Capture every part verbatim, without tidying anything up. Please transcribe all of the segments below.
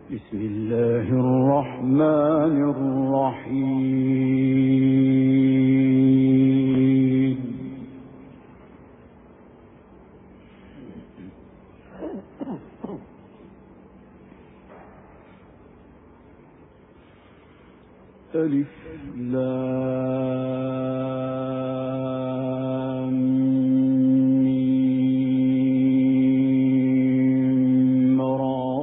بسم الله الرحمن الرحيم. ألف لام ميم را.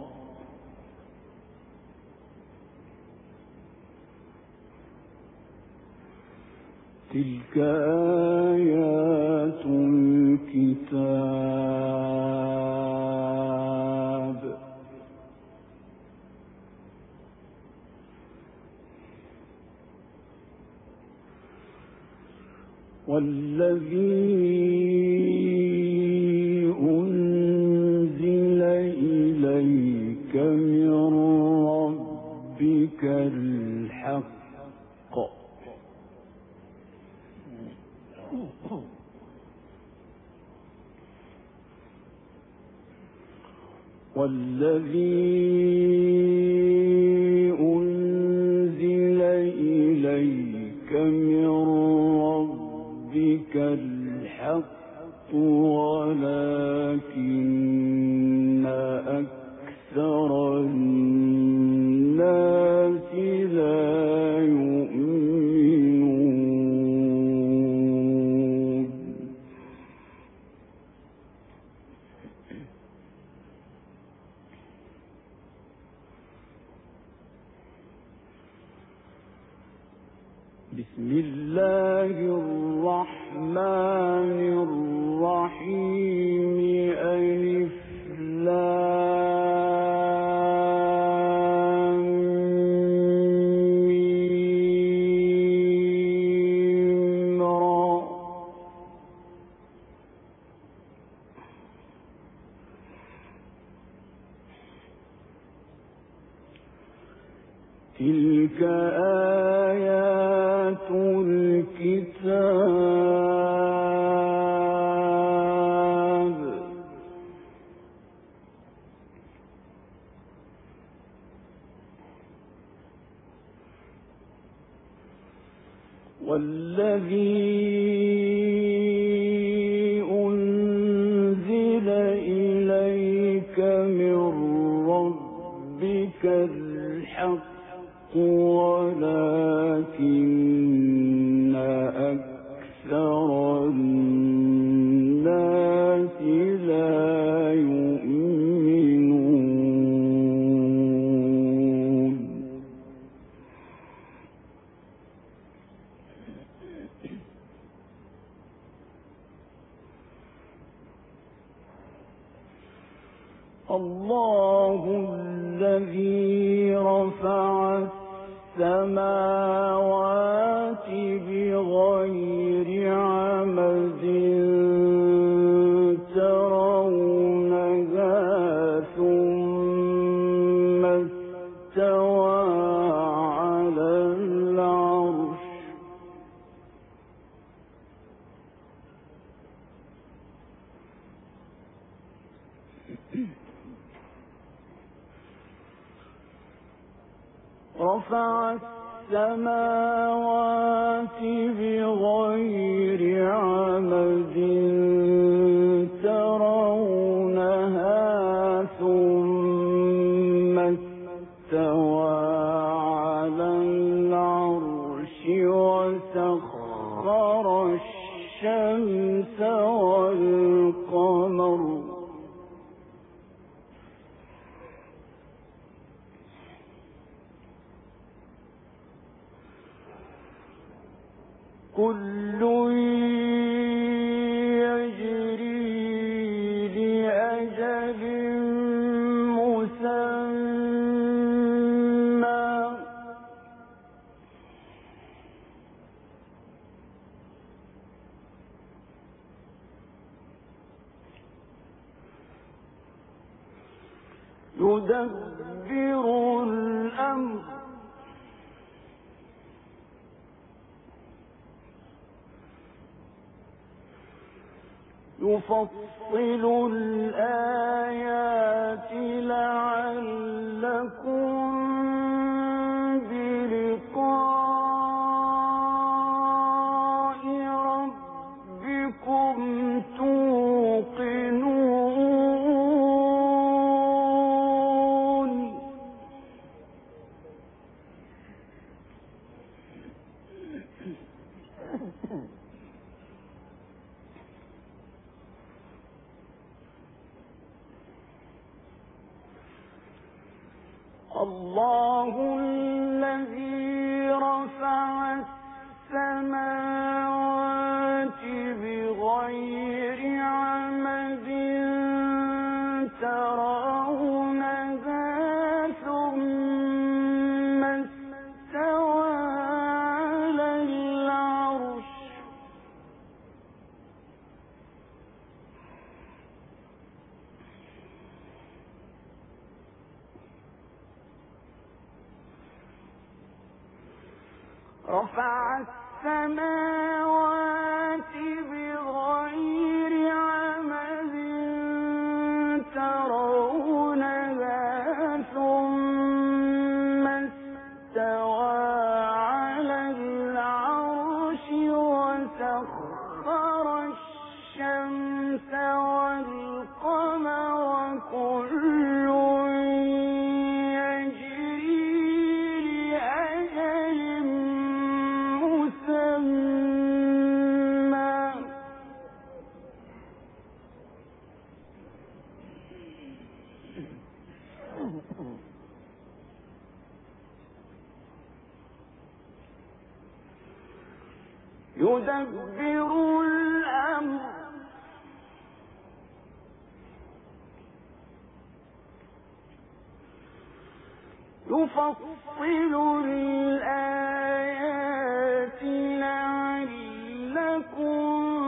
تلك آيات الكتاب. والذي أنزل إليك من ربك الحق والذي أنزل إليك من ربك الحق ولكن أكثر الناس لا يؤمنون. بسم الله الرحمن الرحيم. ألف لام ميم را. تلك آيات الكتاب. والذي أنزل إليك من ربك الحق ولكن أكثر الناس لا يؤمنون. الله الذي رفع السماوات بغير عمد ترونها ثم استوى على العرش. رفع السماوات بغير عمد ترونها ثم استوى على العرش وسخر الشمس والقمر كل يجري لأجل مسمى. يدبر الأمر يفصل الآيات لعلكم بلقاء ربكم توقنون. الله الذي رفع السماوات بغير عمد ترونها ثم استوى على العرش رفع السماوات بغير عمد ترونها ثم استوى على العرش وسخر الشمس والقمر كل يدبر الأمر يفصل الآيات لعلكم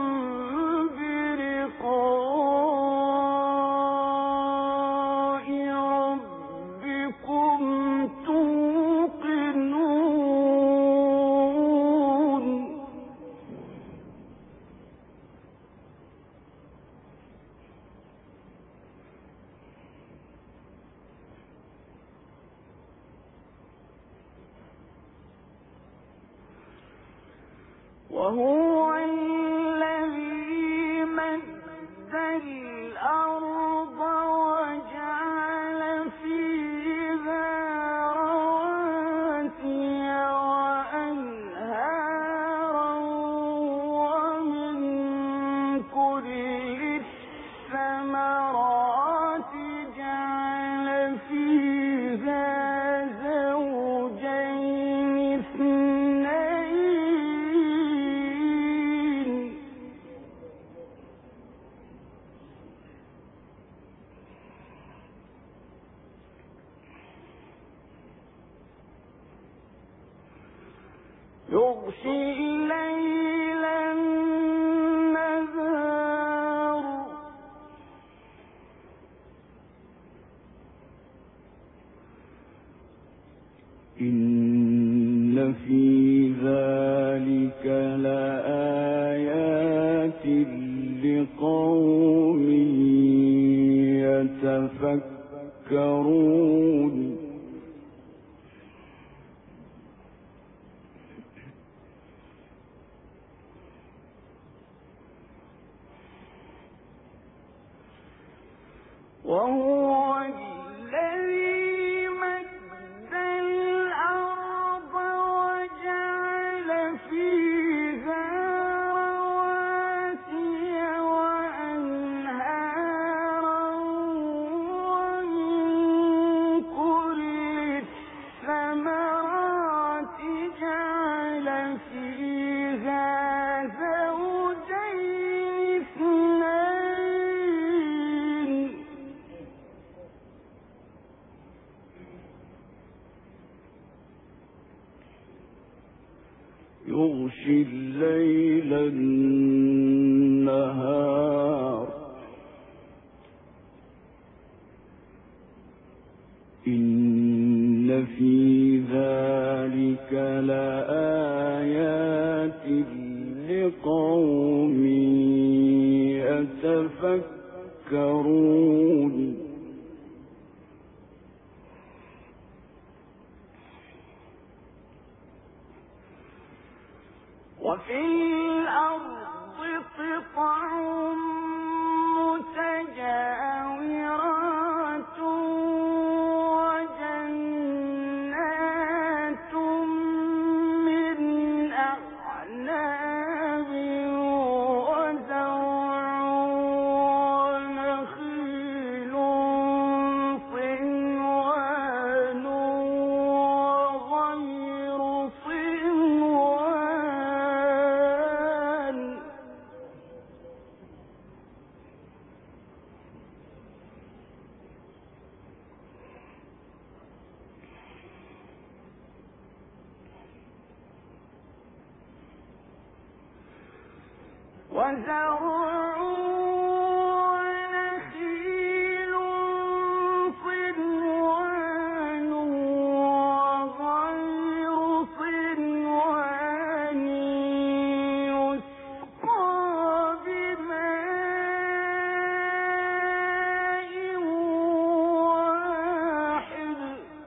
بلقاء ربكم توقنون. وهو الذي مد الأرض وجعل فيها رواسي وأنهارا ومن كل الثمرات جعل فيها زوجين اثنين يغشي الليل النهار إن في ذلك لآيات لقوم يتفكرون. وهو الذي مد الأرض وجعل فيها رواسي وأنهارا ومن كل الثمرات جعل فيها زوجين اثنين يغشي الليل النهار إن في ذلك لآيات لقوم يتفكرون وفي الأرض قطع متجاورات وجنات من أعناب وزرع ونخيل صنوان وغير صنوان وزرع ونخيل صنوان وغير صنوان يسقى بماء واحد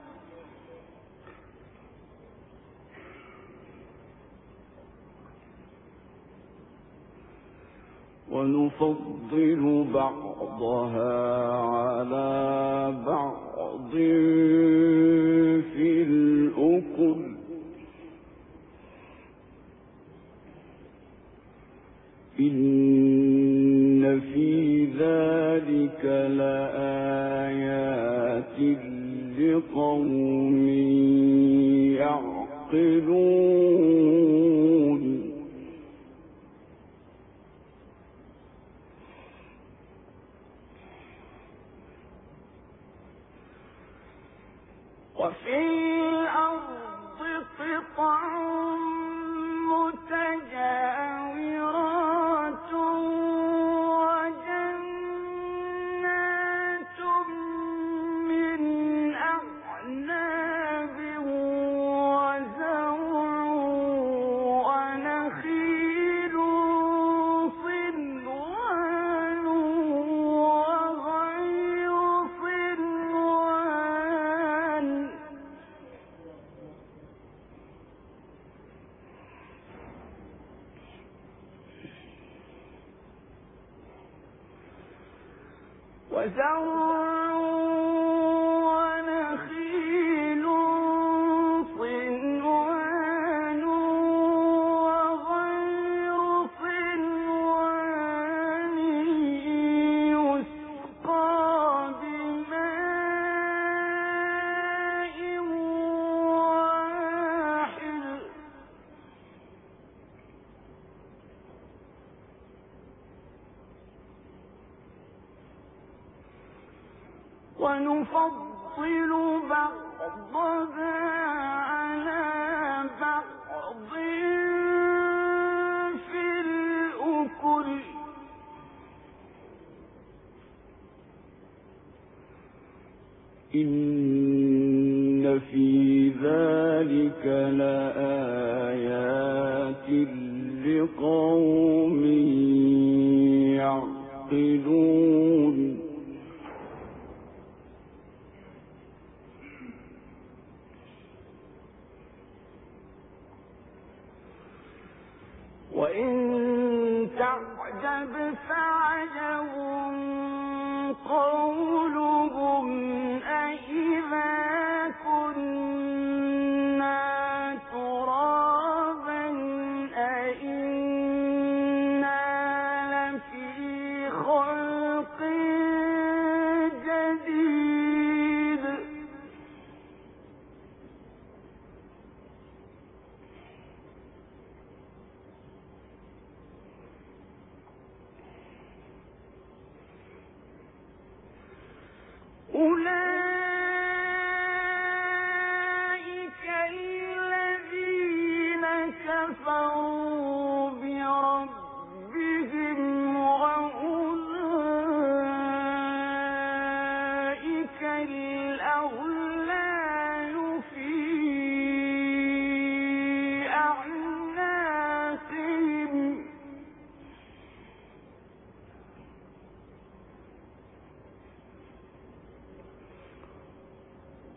ونفضل بعضها على بعض في الأكل إن في ذلك لآيات لقوم يعقلون وفي الأرض قطع متجاورات وجنات من أعناب وزرع ونخيل صنوان وغير صنوان وزرع ونخيل صنوان وغير صنوان يسقى بماء واحد ونفضل بعضها على بعض في الأكل إن في ذلك لآيات لقوم يعقلون وإن تعجب فعجب قولهم أإذا كنا ترابا أإنا لفي خلق جديد أولئك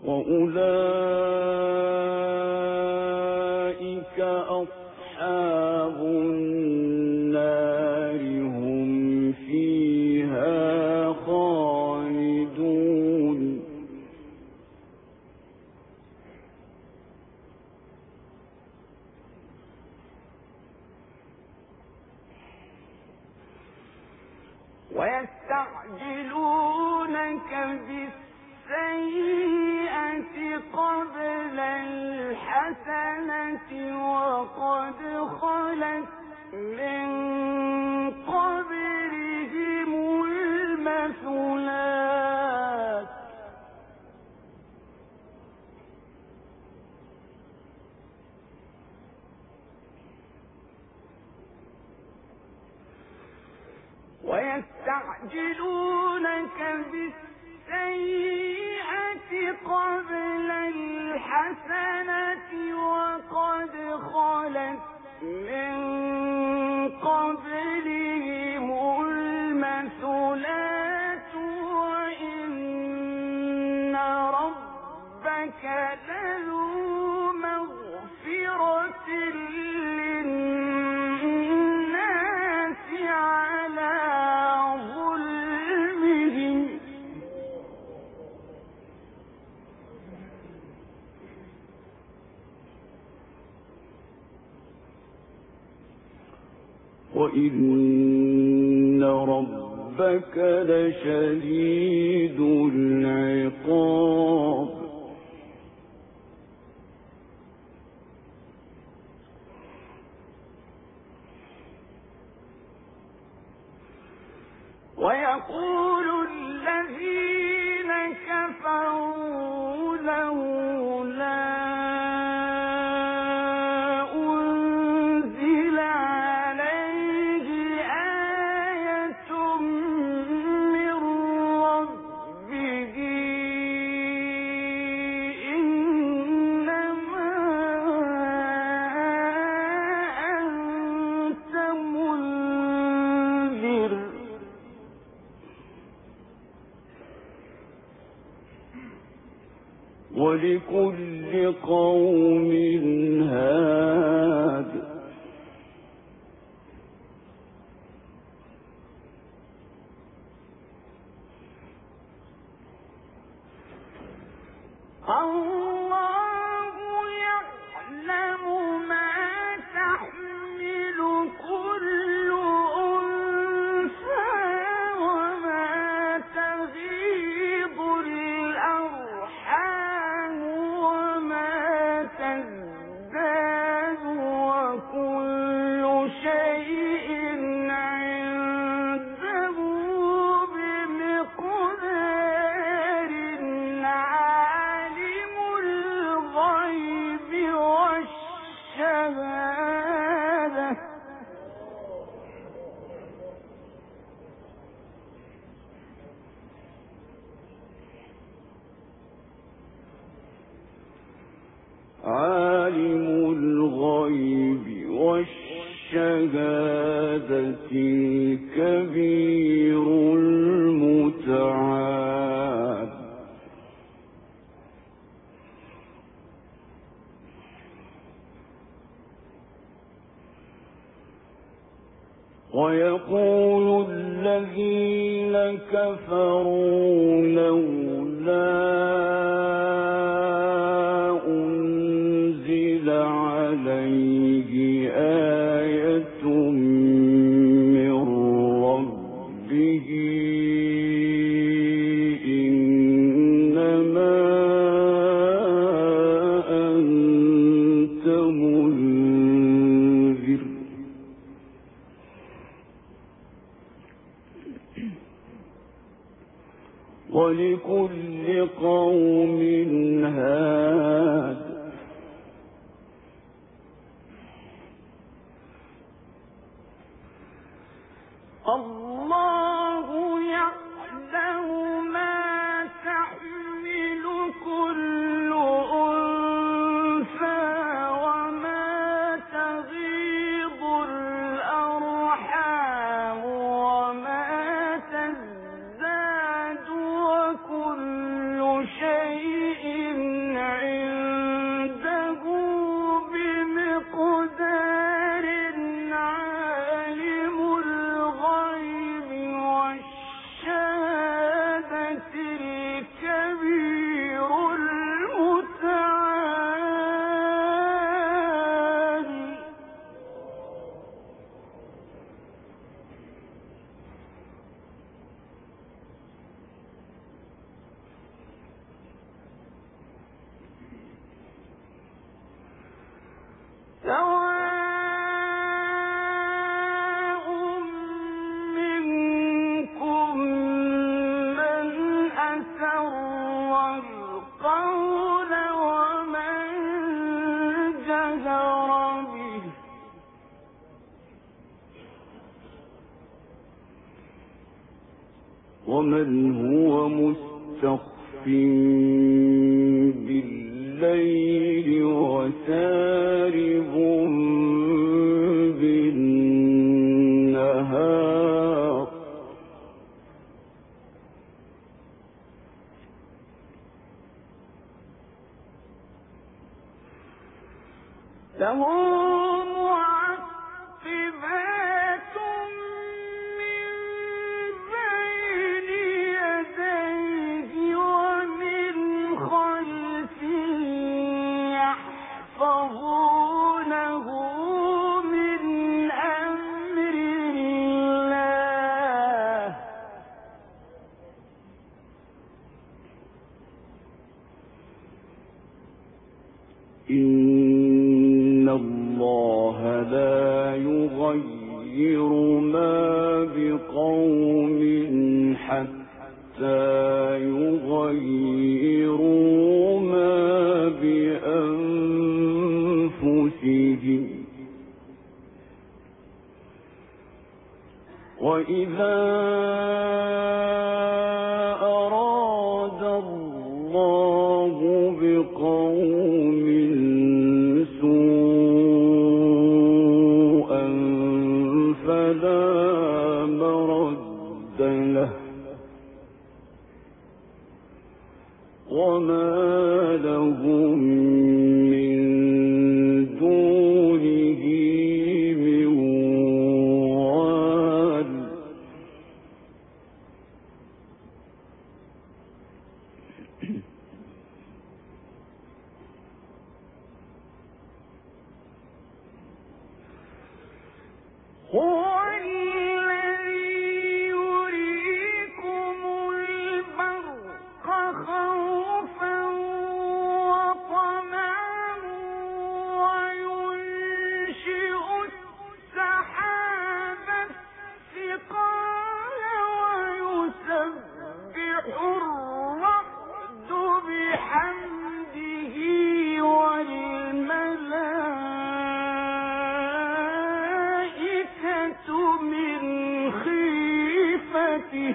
وأولئك أصحاب النار هم فيها خالدون ويستعجلونك بالسيئة قبل الحسنة وقد خلت من قبلهم المثلات ويستعجلونك بالسيئة قبل الحسنة وقد خلت من قبلهم المثلات وإن ربك لذو مغفرة للناس على ظلمهم وإن ربك لشديد العقاب ويقول الذين كفروا لولا أنزل عليه آية من ربه إنما أنت منذر ولكل قوم هاد الله يعلم ما تحمل كل أنثى وما تغيض الأرحام وما تزداد وكل شيء عنده بمقدار عالم الغيب والشهادة عالم الغيب والشهادة الكبير المتعال ويقول الذين كفروا لولا أنزل عليه آية من ربه إنما أنت منذر ولكل قوم هاد الله يعلم ما تحمل كل أنثى وما تغيض الأرحام وما تزداد وكل شيء ومن هو مستخف بالليل وسارب بالنهار له معقبات من بين يديه ومن خلفه يحفظونه من أمر الله إن الله لا يغير ما بقوم حتى يغيروا ما بأنفسهم وإذا أراد الله بقوم سوءا فلا مرد له وما لهم من دونه من وال هو الذي يريكم البرق خوفا وطمعا وينشئ السحاب الثقال ويسبح الرعد بحمده والملائكة من خيفته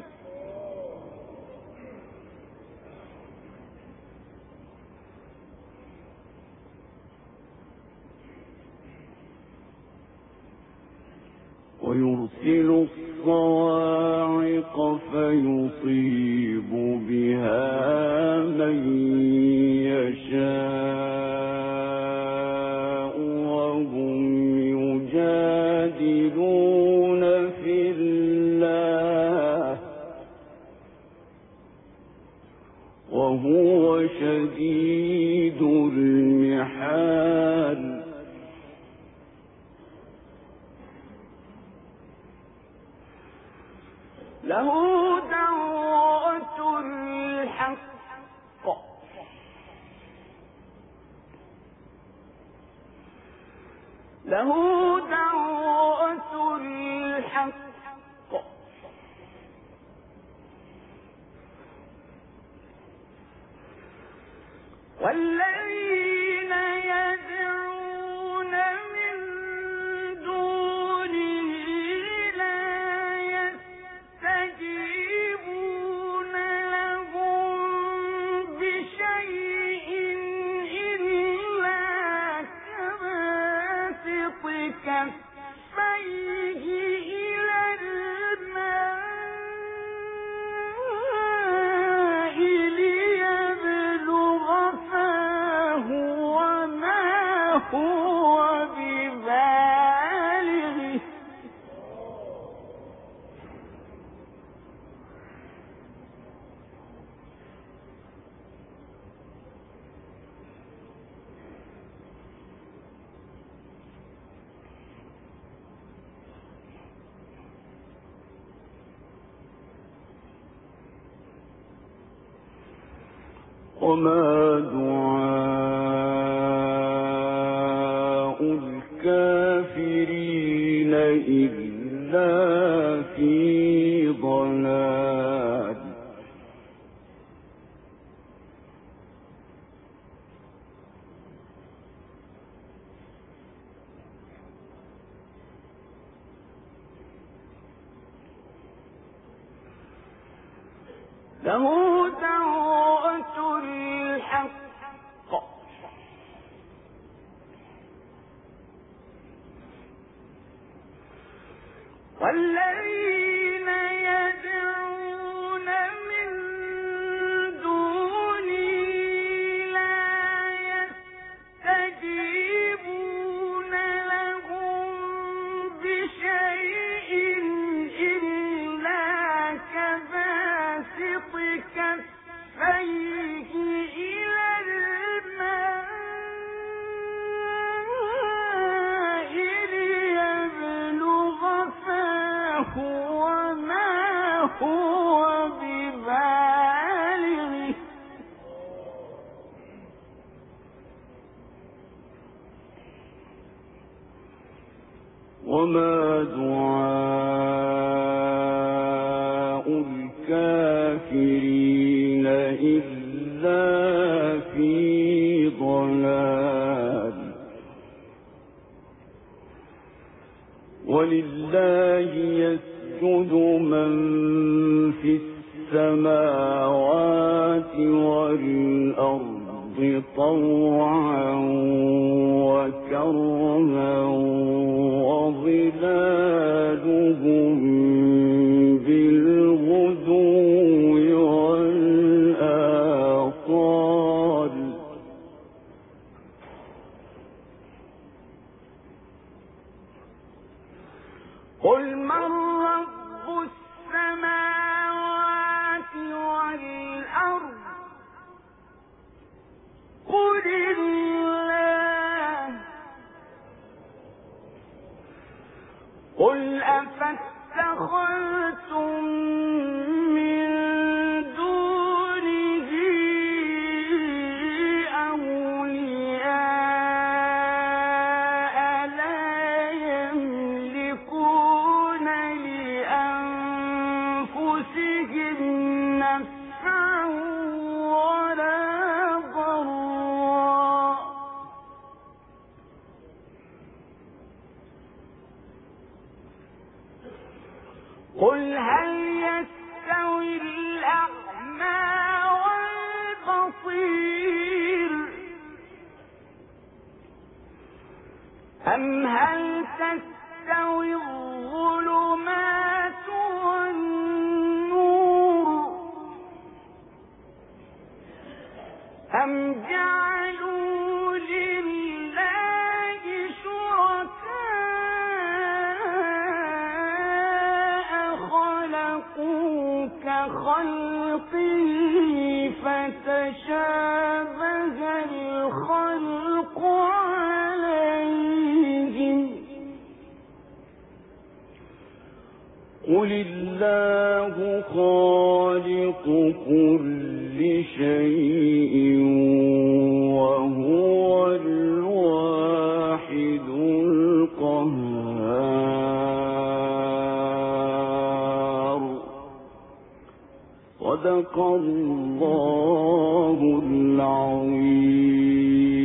ويرسل الصواعق فيصيب بها من يشاء وهم يجادلون في الله وهو شديد المحال له دعوة الحق له دعوة الحق والذين يدعون من دونه لا يستجيبون لهم بشيء إلا كباسط كفيه إلى الماء ليبلغ فاه وما هو ببالغه وما دعاء الكافرين إلا في ضلال له دعوة الحق والذين يدعون من دونه لا يستجيبون لهم بشيء إلا كباسط كفيه إلى الماء ليبلغ فاه وما هو ببالغه وما دعاء الكافرين إلا في ضلال ولله يسجد من في السماوات والأرض طوعا وكرها وظلالهم بالغدو والآصال قل من رب السماوات والأرض قل الله قل أفاتخذتم من دونه أولياء لا يملكون لأنفسهم نفعا ولا ضرا قل هل يستوي الأعمى والبصير أم هل تستوي الظلمات والنور أم جعلوا لله شركاء خلقوا كخلقه فتشابه الخلق عليهم قل الله خالق كل شيء وهو الواحد القهار صدق الله العظيم.